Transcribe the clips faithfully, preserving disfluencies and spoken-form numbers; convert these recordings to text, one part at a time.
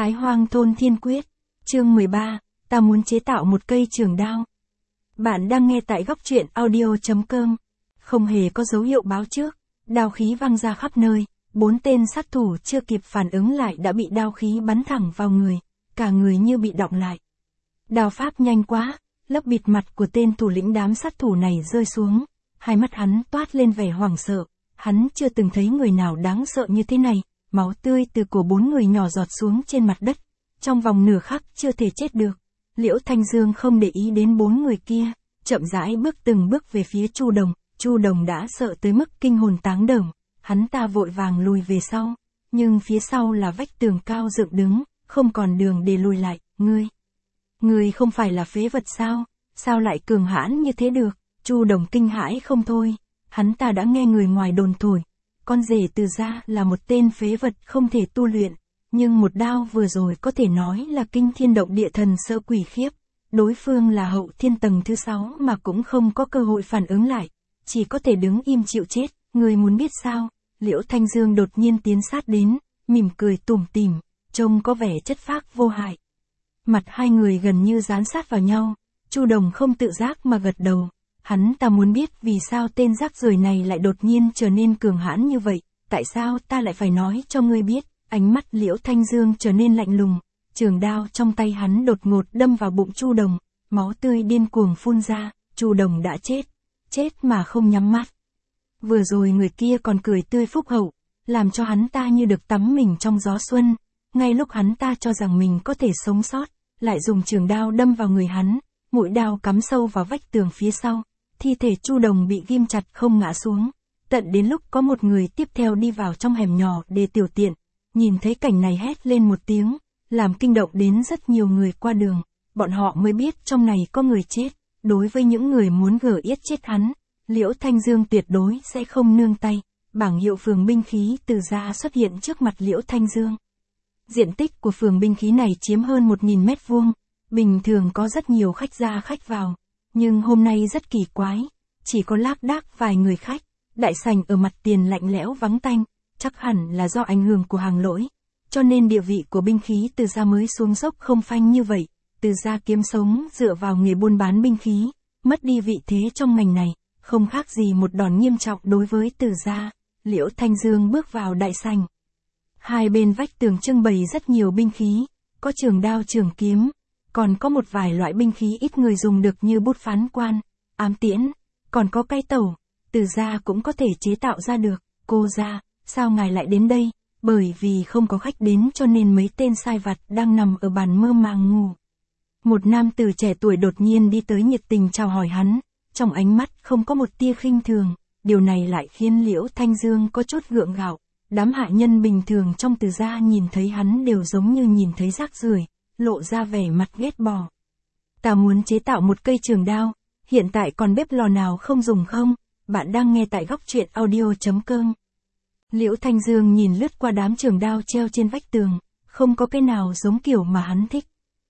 Thái Hoang Thôn Thiên Quyết, chương mười ba, ta muốn chế tạo một cây trường đao. Bạn đang nghe tại góc truyện audio chấm com. Không hề có dấu hiệu báo trước, đao khí văng ra khắp nơi, bốn tên sát thủ chưa kịp phản ứng lại đã bị đao khí bắn thẳng vào người, cả người như bị đọng lại. Đao pháp nhanh quá, lớp bịt mặt của tên thủ lĩnh đám sát thủ này rơi xuống, hai mắt hắn toát lên vẻ hoảng sợ, hắn chưa từng thấy người nào đáng sợ như thế này. Máu tươi từ cổ bốn người nhỏ giọt xuống trên mặt đất, trong vòng nửa khắc chưa thể chết được. Liễu Thanh Dương không để ý đến bốn người kia, chậm rãi bước từng bước về phía Chu Đồng. Chu Đồng đã sợ tới mức kinh hồn táng đờm, hắn ta vội vàng lùi về sau, nhưng phía sau là vách tường cao dựng đứng, không còn đường để lùi lại. Ngươi, ngươi không phải là phế vật sao? Sao lại cường hãn như thế được? Chu Đồng kinh hãi không thôi, hắn ta đã nghe người ngoài đồn thổi. Con rể Từ Gia là một tên phế vật không thể tu luyện, nhưng một đao vừa rồi có thể nói là kinh thiên động địa thần sợ quỷ khiếp. Đối phương là hậu thiên tầng thứ sáu mà cũng không có cơ hội phản ứng lại, chỉ có thể đứng im chịu chết. Người muốn biết sao? Liễu Thanh Dương đột nhiên tiến sát đến, mỉm cười tủm tỉm, trông có vẻ chất phác vô hại. Mặt hai người gần như dán sát vào nhau, Chu Đồng không tự giác mà gật đầu. Hắn ta muốn biết vì sao tên rác rưởi này lại đột nhiên trở nên cường hãn như vậy, tại sao ta lại phải nói cho ngươi biết. Ánh mắt Liễu Thanh Dương trở nên lạnh lùng, trường đao trong tay hắn đột ngột đâm vào bụng Chu Đồng, máu tươi điên cuồng phun ra. Chu Đồng đã chết, chết mà không nhắm mắt. Vừa rồi người kia còn cười tươi phúc hậu, làm cho hắn ta như được tắm mình trong gió xuân, ngay lúc hắn ta cho rằng mình có thể sống sót, lại dùng trường đao đâm vào người hắn, mũi đao cắm sâu vào vách tường phía sau. Thi thể Chu Đồng bị ghim chặt không ngã xuống, tận đến lúc có một người tiếp theo đi vào trong hẻm nhỏ để tiểu tiện, nhìn thấy cảnh này hét lên một tiếng, làm kinh động đến rất nhiều người qua đường, bọn họ mới biết trong này có người chết. Đối với những người muốn gở yết chết hắn, Liễu Thanh Dương tuyệt đối sẽ không nương tay. Bảng hiệu phường binh khí Từ Gia xuất hiện trước mặt Liễu Thanh Dương. Diện tích của phường binh khí này chiếm hơn một nghìn mét vuông, bình thường có rất nhiều khách ra khách vào. Nhưng hôm nay rất kỳ quái, chỉ có lác đác vài người khách, đại sảnh ở mặt tiền lạnh lẽo vắng tanh, chắc hẳn là do ảnh hưởng của hàng lỗi, cho nên địa vị của binh khí Từ Gia mới xuống dốc không phanh như vậy. Từ Gia kiếm sống dựa vào nghề buôn bán binh khí, mất đi vị thế trong ngành này, không khác gì một đòn nghiêm trọng đối với Từ Gia. Liễu Thanh Dương bước vào đại sảnh. Hai bên vách tường trưng bày rất nhiều binh khí, có trường đao trường kiếm. Còn có một vài loại binh khí ít người dùng được như bút phán quan, ám tiễn, còn có cây tẩu, Từ Gia cũng có thể chế tạo ra được. Cô gia, sao ngài lại đến đây? Bởi vì không có khách đến cho nên mấy tên sai vặt đang nằm ở bàn mơ màng ngủ. Một nam tử trẻ tuổi đột nhiên đi tới nhiệt tình chào hỏi hắn, trong ánh mắt không có một tia khinh thường, điều này lại khiến Liễu Thanh Dương có chút gượng gạo. Đám hạ nhân bình thường trong Từ Gia nhìn thấy hắn đều giống như nhìn thấy rác rưởi, lộ ra vẻ mặt ghét bỏ. Ta muốn chế tạo một cây trường đao, hiện tại còn bếp lò nào không dùng không? Bạn đang nghe tại góc truyện audio chấm com. Liễu Thanh Dương nhìn lướt qua đám trường đao treo trên vách tường, không có cái nào giống kiểu mà hắn thích.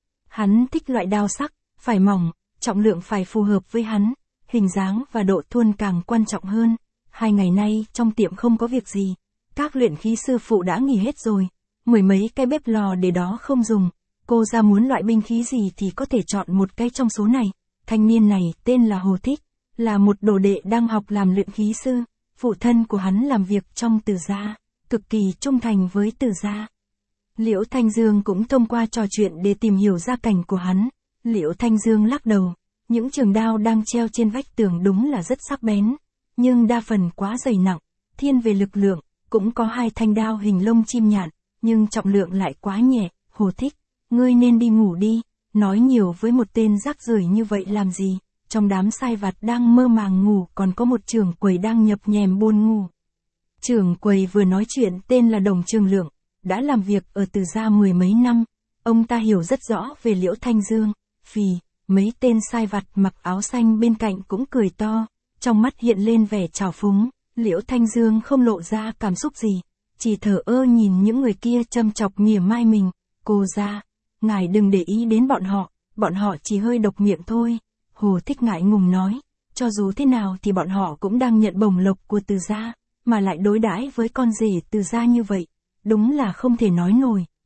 Hắn thích loại đao sắc, phải mỏng, trọng lượng phải phù hợp với hắn, hình dáng và độ thuôn càng quan trọng hơn. Hai ngày nay trong tiệm không có việc gì, các luyện khí sư phụ đã nghỉ hết rồi, mười mấy cái bếp lò để đó không dùng. Cô ra muốn loại binh khí gì thì có thể chọn một cái trong số này. Thanh niên này tên là Hồ Thích, là một đồ đệ đang học làm luyện khí sư. Phụ thân của hắn làm việc trong Từ Gia, cực kỳ trung thành với Từ Gia. Liễu Thanh Dương cũng thông qua trò chuyện để tìm hiểu gia cảnh của hắn. Liễu Thanh Dương lắc đầu, những trường đao đang treo trên vách tường đúng là rất sắc bén, nhưng đa phần quá dày nặng, thiên về lực lượng. Cũng có hai thanh đao hình lông chim nhạn, nhưng trọng lượng lại quá nhẹ. Hồ Thích, ngươi nên đi ngủ đi, nói nhiều với một tên rác rưởi như vậy làm gì? Trong đám sai vặt đang mơ màng ngủ còn có một trưởng quầy đang nhập nhèm buồn ngủ. Trưởng quầy vừa nói chuyện tên là Đồng Trường Lượng, đã làm việc ở Từ Gia mười mấy năm, ông ta hiểu rất rõ về Liễu Thanh Dương. Phì, mấy tên sai vặt mặc áo xanh bên cạnh cũng cười to, trong mắt hiện lên vẻ trào phúng. Liễu Thanh Dương không lộ ra cảm xúc gì, chỉ thờ ơ nhìn những người kia châm chọc mỉa mai mình. Cô gia, ngài đừng để ý đến bọn họ, bọn họ chỉ hơi độc miệng thôi. Hồ Thích ngại ngùng nói, cho dù thế nào thì bọn họ cũng đang nhận bổng lộc của Từ Gia, mà lại đối đãi với con rể Từ Gia như vậy, đúng là không thể nói nổi.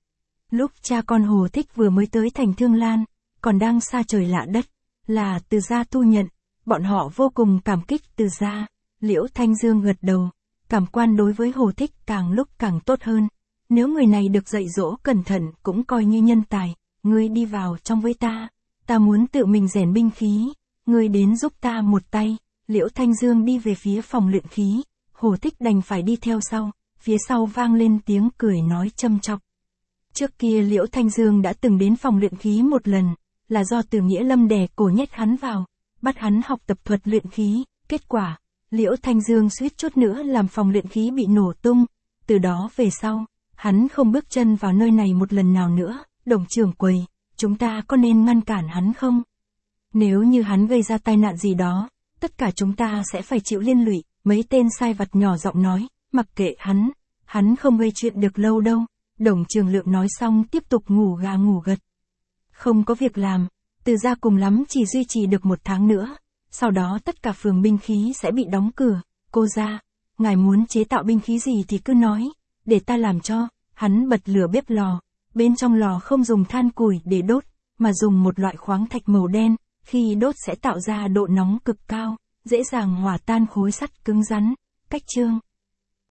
Lúc cha con Hồ Thích vừa mới tới thành Thương Lan, còn đang xa trời lạ đất, là Từ gia thu nhận, bọn họ vô cùng cảm kích Từ gia. Liễu Thanh Dương gật đầu, cảm quan đối với Hồ Thích càng lúc càng tốt hơn. Nếu người này được dạy dỗ cẩn thận cũng coi như nhân tài, ngươi đi vào trong với ta, ta muốn tự mình rèn binh khí, ngươi đến giúp ta một tay. Liễu Thanh Dương đi về phía phòng luyện khí, Hồ Thích đành phải đi theo sau, phía sau vang lên tiếng cười nói châm chọc. Trước kia Liễu Thanh Dương đã từng đến phòng luyện khí một lần, là do Từ Nghĩa Lâm đè cổ nhét hắn vào, bắt hắn học tập thuật luyện khí, kết quả, Liễu Thanh Dương suýt chút nữa làm phòng luyện khí bị nổ tung, từ đó về sau, hắn không bước chân vào nơi này một lần nào nữa. Đồng trưởng quầy, chúng ta có nên ngăn cản hắn không? Nếu như hắn gây ra tai nạn gì đó, tất cả chúng ta sẽ phải chịu liên lụy. Mấy tên sai vặt nhỏ giọng nói, mặc kệ hắn, hắn không gây chuyện được lâu đâu. Đồng Trường Lượng nói xong tiếp tục ngủ gà ngủ gật. Không có việc làm, Từ gia cùng lắm chỉ duy trì được một tháng nữa, sau đó tất cả phường binh khí sẽ bị đóng cửa. Cô gia, ngài muốn chế tạo binh khí gì thì cứ nói, để ta làm cho. Hắn bật lửa bếp lò, bên trong lò không dùng than củi để đốt, mà dùng một loại khoáng thạch màu đen, khi đốt sẽ tạo ra độ nóng cực cao, dễ dàng hòa tan khối sắt cứng rắn. Cách chương